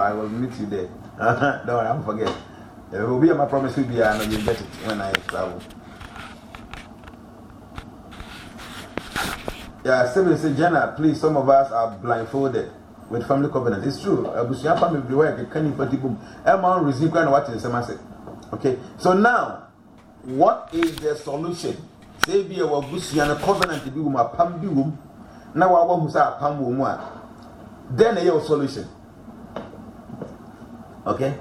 I will meet you there. Don't worry, I won't forget. It will be my promise will be, I know you'll get it when I travel. Yeah, Stephen said, Jenna, please, some of us are blindfolded with family covenant. It's true. Abusuya family everywhere, can you put the boom? Everyone receive kind of what is the okay, so now, what is the solution? Say, be a Abusuya covenant to be with my pam boom. Now, I want to say a pam boom. Then, a solution. Okay?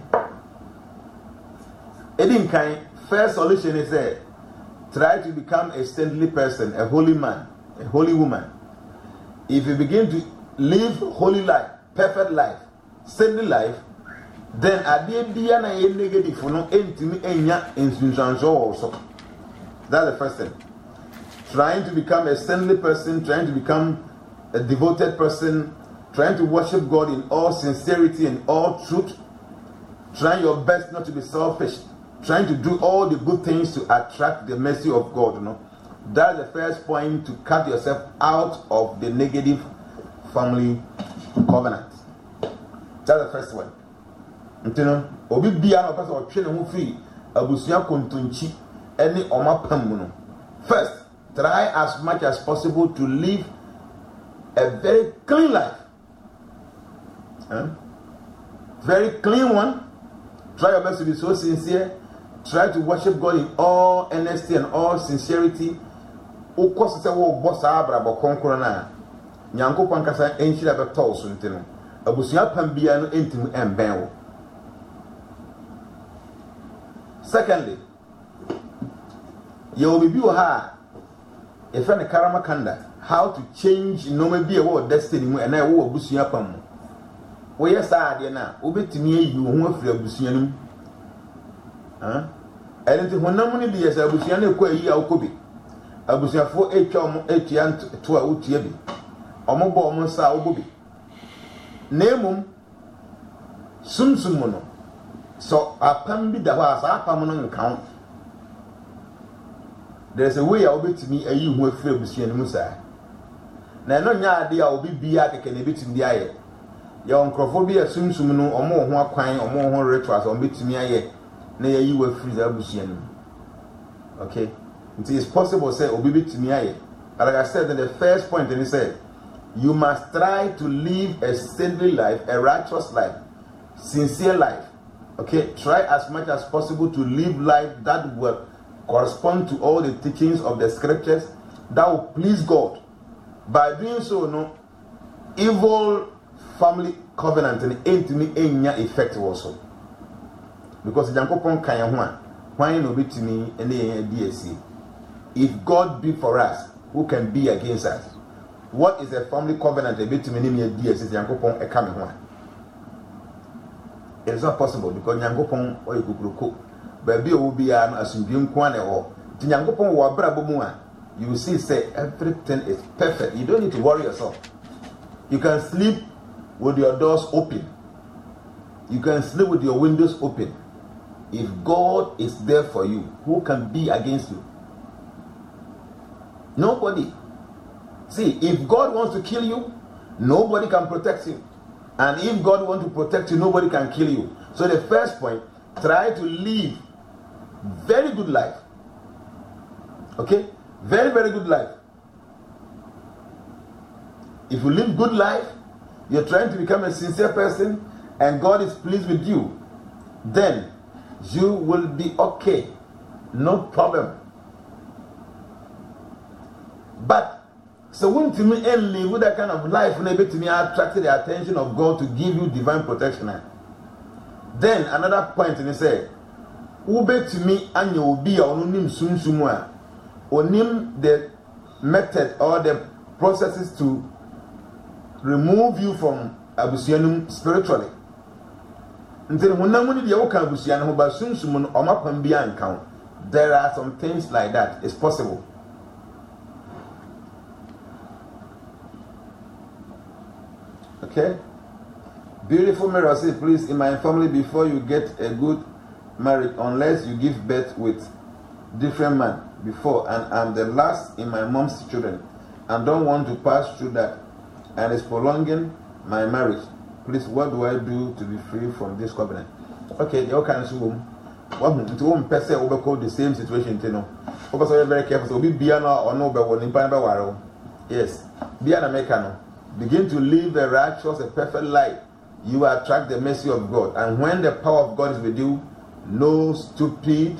Edin kind, first solution is that try to become a saintly person, a holy man, a holy woman. If you begin to live holy life, perfect life, saintly life, then adebia na ye negative no entimi enya insunsanso also. That's the first thing. Trying to become a saintly person, trying to become a devoted person, trying to worship God in all sincerity and all truth, trying your best not to be selfish, trying to do all the good things to attract the mercy of God, you know. That's the first point, to cut yourself out of the negative family covenant. That's the first one. You know, obi bia no person o twe ne ho free abusuya kontonchi any omapam no. First, try as much as possible to live a very clean life. Very clean one. Try your best to be so sincere. Try to worship God in all honesty and all sincerity. Ukose se wo bossa abra bokonkoro na nyankopon kasa enhira beto so ntino abusuya pam bia no entimu emben wo. Secondly, you will be ha if any karama kanda how to change no me be a destiny mu and I wo abusuya pam mu wo yesa ade na obetimi ayi wo ho afiri abusuya nim enti honam ni bi yesa abusuya na ekọ ayi akobi abusuya fo etwa omo etia to a utie bi omo bo omo sa obobi nemum sumsum no so apam bi da wa sa apam no nkan. There's a way a obetimi ayi ho afiri abusuya nim sa na no nya ade a obi bia keke na betimi aye ya onkrofo bi asumsum no omo ho akwan omo ho rituals omo betimi aye na yayi wa free abusuya nim. Okay, it is possible say obi betimi aye. Like I said in the first point, and he said you must try to live a saintly life, a righteous life, sincere life. Okay, try as much as possible to live life that will correspond to all the teachings of the scriptures, that will please God. By doing so, no evil family covenant and intimate enya effect also. Because Jankopon kanya ho why no be to me and the DSC. If God be for us, who can be against us? What is a family covenant a bit to me in DSC Jankopon e come ho? It's not possible because Jankopon or you but be will be an assumption kwane or Jankopon wa brabo mu a you will see say everything is perfect. You don't need to worry yourself. You can sleep with your doors open. You can sleep with your windows open. If God is there for you, who can be against you? Nobody. See, if God wants to kill you, nobody can protect you. And if God wants to protect you, nobody can kill you. So the first point, try to live very good life. Okay? Very, very good life. If you live good life, you're trying to become a sincere person, and God is pleased with you, then you will be okay. No problem. But so when to me and live with that kind of life, maybe to me attracted the attention of God to give you divine protection. Then another point, and he said, Ube to me and you will be onim sum sumwa. Onim the method or the processes to remove you from abusianum spiritually. Until when nobody the oka abusian who ba sum sum no omapam bia nkan. There are some things like that. It's possible. Okay? Beautiful Mary say, please, in my family, before you get a good marriage, unless you give birth with different man before, and I'm the last in my mom's children, and don't want to pass through that, and it's prolonging my marriage. please, what do I do to be free from this covenant? Okay, your kind of room. One to one person overcome the same situation, you know. Also, very careful. So be Biana or no, but one in Panabawaro. Yes, Biana Mekano. Begin to live a righteous, a perfect life. You attract the mercy of God. And when the power of God is with you, no stupid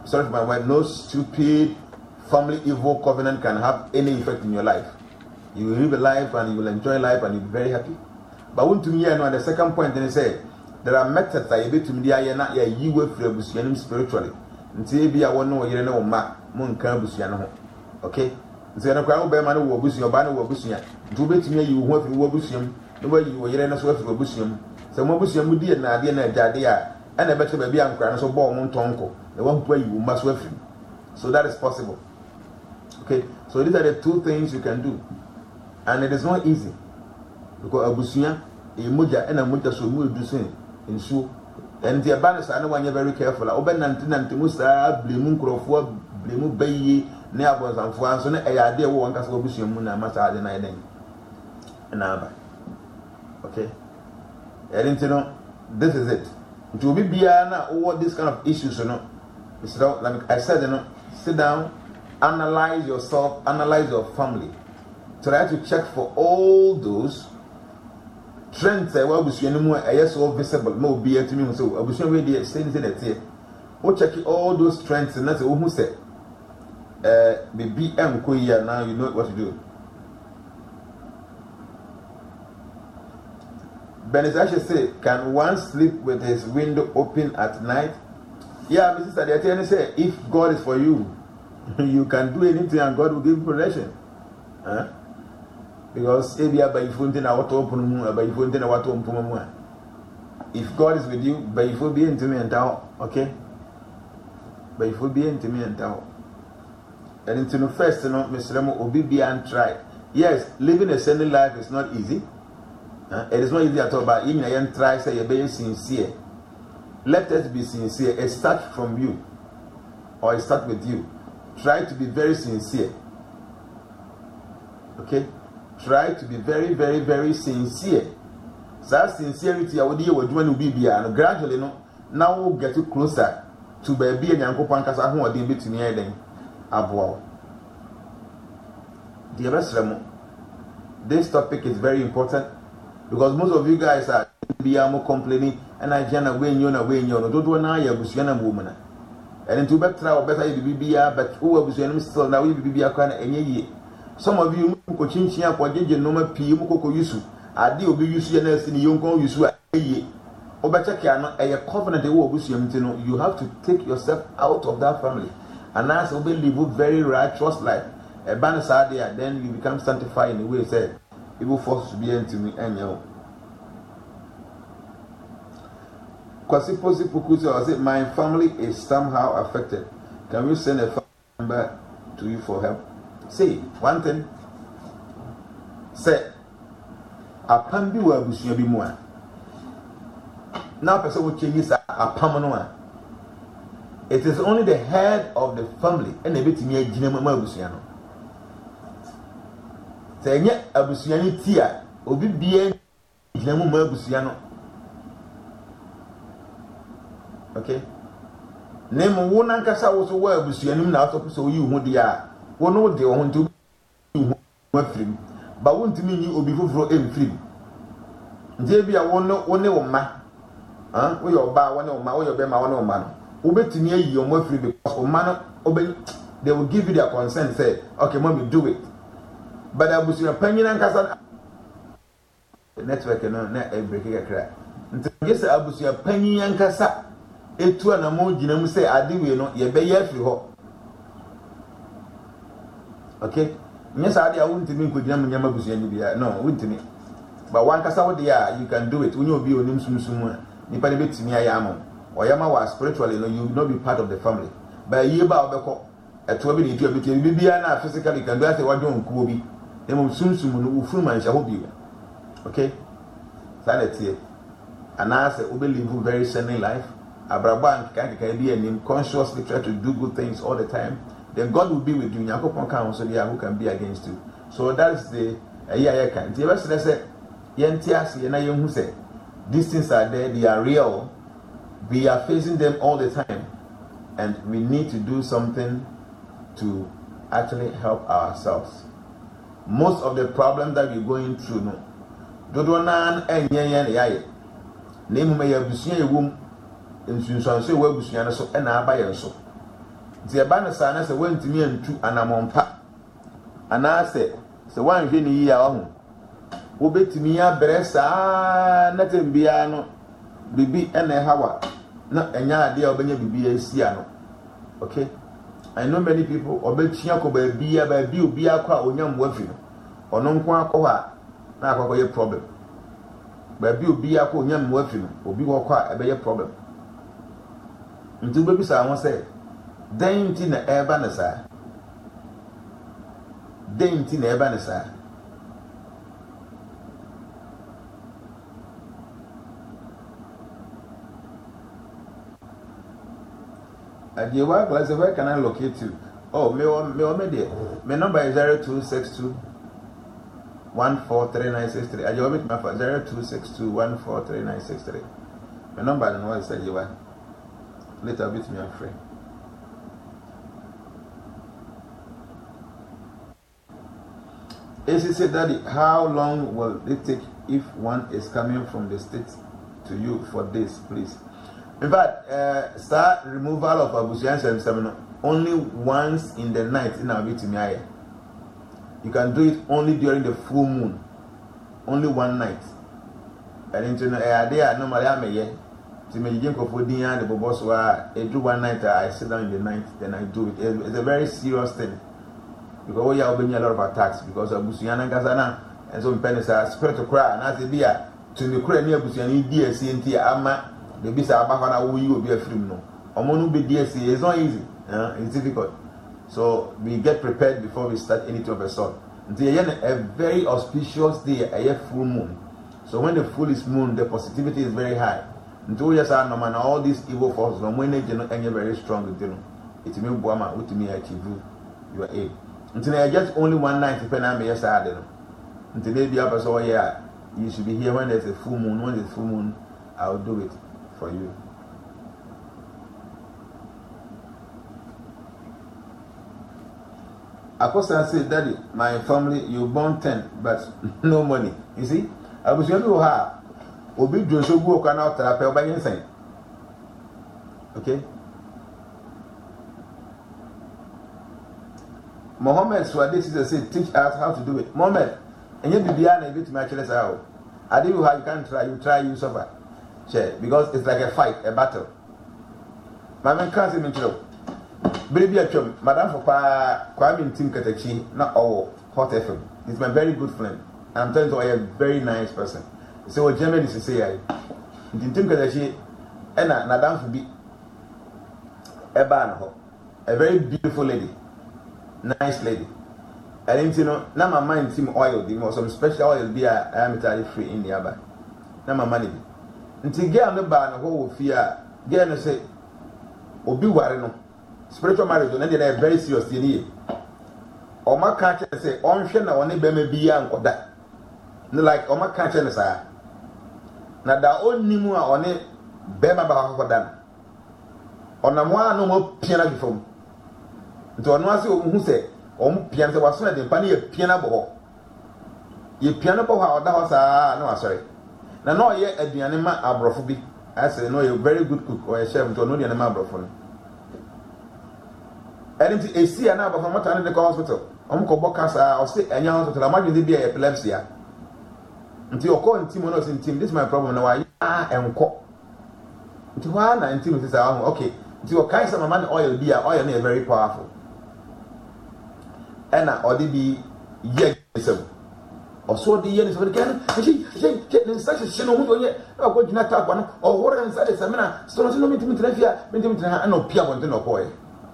family evil covenant can have any effect in your life. You will live a life and you will enjoy life and you'll be very happy. But when to me, I know the second point, then he said, there are methods that you be to me, I am not you will free spiritually. Until be I won't know you know, Moon Cambusiano. Okay? So I don't bear man who was your banner or busian. To be to me, you want to Wobusium, the way you were in a sort of Wobusium. So Mobusium would be an idea Jadia, and a better baby and cran so born Montonko, the one where you must work him. So that is possible. Okay? So these are the two things you can do. And it is not easy. Because Abusia, a muja and a muja so will do same in so. And the abandons I know when you're very careful. Open and Timusa, Blimu Crofua, Blimu Bay, Neabos and France, and a idea one can go Busia Muna Massa than I then. And okay. I didn't know this is it. To be Biana over this kind of issues, you know. It's like I said, you know, sit down, analyze yourself, analyze your family. Try to check for all those trends that will be so visible. No be to me, so I was showing the same thing that here. Oh, check all those trends, and that's who said, baby, I'm queer now, you know what to do. Benizasha say, can one sleep with his window open at night? Yeah, Mrs. Adiatiani say, if God is for you, you can do anything and God will give you protection. Huh? Because if God is with you, by you be intimate, okay? By you be intimate, and into the first, you know, Mr. Remo, obey and try. Yes, living a single life is not easy. It is not easy at all, but even I try say you're being sincere. Let us be sincere. It starts from you, or it starts with you. Try to be very sincere. Okay? Try to be very, very, very sincere. That sincerity, I would do what you want to be, and gradually, no, now we'll get you closer to baby and Uncle Pancasa who are being to me. Then, Abo. Dear Remo, this topic is very important because most of you guys are complaining, and I can't win you, don't do an eye, Busiana woman. And into better or better, you be but who was still now, you be a kind of any year. Some of you who change here for Jay no more P. Moko Yusu. I deal be you in young Yusu a year. Obachaka, a covenant, you have to take yourself out of that family and as obey live very righteous life. A banner there, then you become sanctified in the way said, it will force to be into me and you. Because my family is somehow affected. Can we send a family member to you for help? Say one thing. Say, a pambi will be more. Now, person will change this a pamano. It is only the head of the family and a bit near Jinama Busiano. Say, yet a Busiani tia, Obi bien Jinama Busiano. Okay? Name one Ancasa was a word Busianum now, so you would ya. One know they want to be free, but won't mean you will be for every free. There be a one ma. We your bar one of my or your bema one of man. Obey to me, you're more free because of man obey. They will give you their consent, say, okay, mommy, do it. But I was your opinion and Casa. The network and not a breaking a crack. Yes, I was your penny and Casa. It to an emoji, say, I do, you know, you be here for. Okay? Yes, I wouldn't mean could Yama Busian be no, wouldn't me. But one Casa, you can do it when you be on him soon. Nipani bit me ayamo. Or Yama was spiritually, no, you will not be part of the family. By a year about the call. At 12 minutes, you will be physically can do as one young Kobe. They will soon will full man shall be. Okay? That's it. And as a believe very sending life, Abraham can be and consciously try to do good things all the time. Then God will be with you. Yakopon counsel who can be against you. So that is the year can. The rest of say, Yentias, Yena who say, These things are there, they are real. We are facing them all the time, and we need to do something to actually help ourselves. Most of the problems that we're going through, no, dodo nan enyen yaye. Na emu me yabusuan ewum, nsunsuanso ewu abusuan no so na aba ye so. Nti eba no sa na se wantimi antu anamompa. Ana se wanhwe ni yi a wahu. Wo betimi abrɛ saa na tembia no bibi ene hawa na enya ade a obenya bibi asia no. Okay, I know many people obetua ko ba bi obi akwa onyam wafi no ono nko akwa na akwa ye problem ba bi obi akwa onyam wafi no obi wo kwa ebe ye problem nti bebi sa won say den ti na eba na sa den ti na eba na sa Ajewa class, where can I locate you? Oh, me there. My number is 0262 143963. Ajewa meet my phone 0262 143963. My number and what is Ajewa. Later beat me, I'm free. AC said, Daddy, how long will it take if one is coming from the state to you for this, please? In fact, start removal of abusian seminar only once in the night in our meeting. You can do it only during the full moon, only one night. And into the idea normally I may to me drink of food the boss where I do one night. I sit down in the night, then I do it. It's a very serious thing because we are being a lot of attacks because of abusian and Gazana and some pennies are spread to cry and as a beer to the cry near abusian DSC ama. The bisa abahana we will be a film no. Omonu be DSC is not easy. It's difficult. So we get prepared before we start anything of a sort. Until a very auspicious day, a full moon. So when the full is moon, the positivity is very high. Until yes, I know man, all these evil forces, when they are very strong, it may Buama, which may achieve your aim. Until I just only one night, if I may say, until they be up as all year, you should be here when there's a full moon. When there's full moon, I'll do it for you. Apostle said, Daddy, my family, you born 10, but no money. You see, I was going to have Obi Joshua go can out therapy by insane. Okay. Mohammed Swadis said, teach us how to do it. Mohammed, and you be behind a bit much less out. I do how you can try, you suffer. Because it's like a fight, a battle. My man can't see me to baby at chum, Madame for Kwame Tim Katachi, not all Hot FM. He's my very good friend. And I'm telling you, I am a very nice person. So what German is to say, I Tim Katachi, and Madame for be a very beautiful lady, nice lady. I didn't know, now my mind team oil, the some special oil be I am entirely free in the other. Now my money. Until get on the bar and whole fear, get and say, Obi Wareno, spiritual marriage, and then they're very serious. Or my catcher say, on Shana, on the be young or that. Like, or my catcher, and say, now the only more on it, Bema Bahadan. On a one no more piano before. To a noisy who say, piano was not the penny of piano ball. Ye piano ball, that was no, sorry. Now, no, yet at the animal abrophobi. I say, no, you're a very good cook or a chef to know the animal abrophone. And it's a sea and now from what I the hospital. Uncle Bocasa, or say, and young hospital, imagine the be epilepsy. Until you're calling Timonos in team, this is my problem. Now, I am caught. Until one and Tim is okay. Until your kind of man oil be oil very powerful. And or they be yet. Or so the years of the can, she in such a shino who yet, or what you not talk one, or what inside the seminar, so no meeting with Refia, meeting and no Pia want to know boy.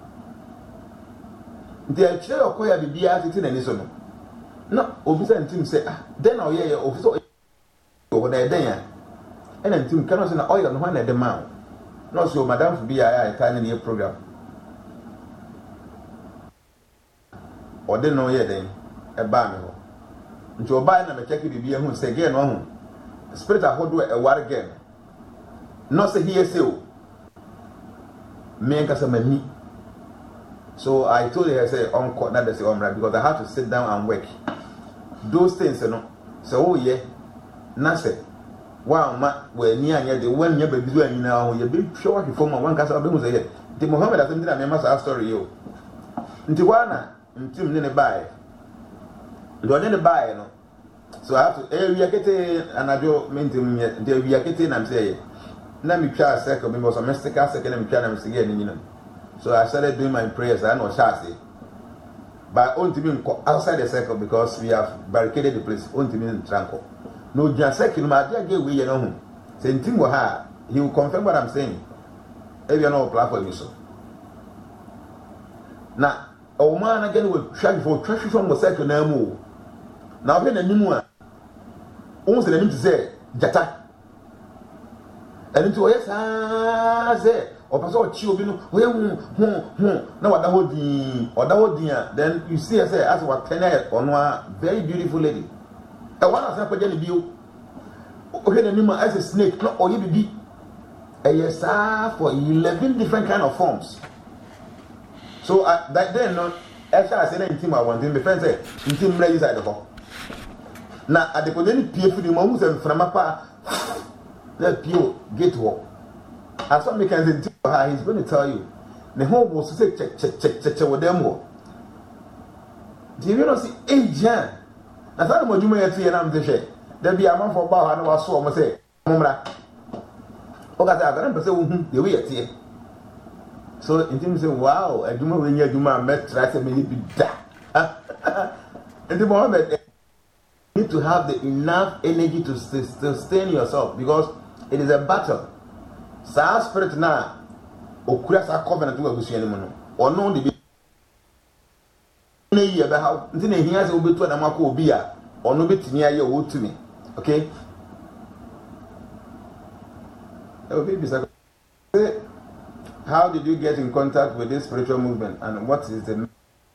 The chair of Koya be at it in any son. No, officer and Tim say, then I'll hear your officer over there. And then Tim cannot send oil on one at the mount. No, so Madame for be a tiny year program. Or then no, yet then, a banner. Nti oba na me check bibi ehun se ge no ho spirit ahodo e war again. Not say here say me nkasa mani. So I told her, I said, Uncle, not the same, because I had to sit down and work. Those things, you know. So, oh, yeah, nothing. Wow, ma, where near the one year baby, you know, you're being sure you form one castle. The Mohammed, I think I must have story you. Ntiwana, until nearly buy. You don't buy, you know. So I have to, we are getting another maintain, we are getting, I'm saying, let me try a second, because I'm a second, and I'm again, you know. So I started doing my prayers. I know Shasi, but only me outside the circle because we have barricaded the place. Only me tranquil. No, just second, my dear, get away. You know, saying Tim he will confirm what I'm saying. If you know, apply for you so. Now, oh man, again will try for trash from the circle now move. Now when the new one, almost the name to say Jata, and into yes, I say. Or person chill be no now what that hold then you see I say as what 10 on one very beautiful lady. I want to say for you okay the name as a snake no or you be a yes for 11 different kind of forms. So that then no after I said anything I want my friend say anything right inside the hall. Now at the point pay for the moment and from apa let pure get work. As some mechanics he's going to tell you the whole was to say check with them more. Do you not see agent? I thought what you may see and I'm the share. There be a man for bar and was so almost say, Mumra. Okay, I got to say, the way it's here. So in terms of wow, I do not when you do my met try to make it be that. And the moment you need to have the enough energy to sustain yourself because it is a battle. Sa spirit na okura sa covenant we abusu ene mu no ono de bi na yi be ha nti na ehia se obetu na mako obi a ono betini aye wotumi okay how did you get in contact with this spiritual movement and what is the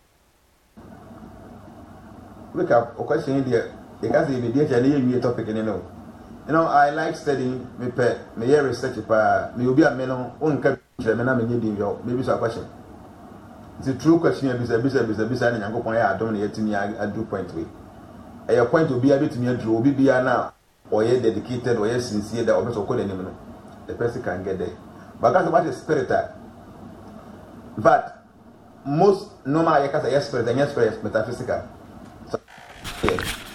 wake up a question here because if you dey you topic any no. You know, I like studying, me research, me will be a man on maybe so a question. It's a true question, and I'm going to don't yet me, I do point way. A point to be a bit to me, will be now, or yet dedicated, or yet sincere, that also call anyone. The person can get there. But that's what is spirit. But most normal, I can say yes, spirit, and yes, metaphysical. So, yeah.